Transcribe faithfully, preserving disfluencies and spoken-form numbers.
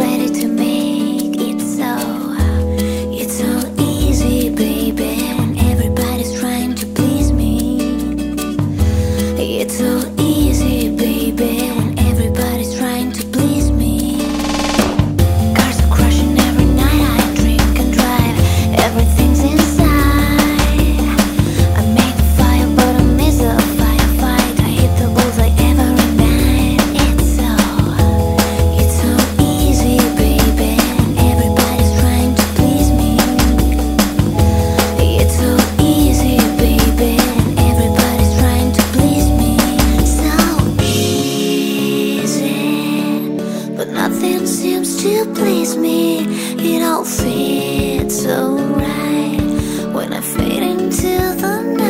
ready to make it so. It's so easy, baby, when everybody's trying to please me. It's so easy, baby, when everybody's trying to please me. Cars are crashing every night, I drink and drive, everything's inside. I make a fire, but I miss a firefight. I hit the bullseye every night. It's so, it's so easy, baby, when everybody's trying to please me. It's so easy, baby, when everybody's trying to please me. So easy, but nothing seems to please me. It all fits so right when I fade into the night.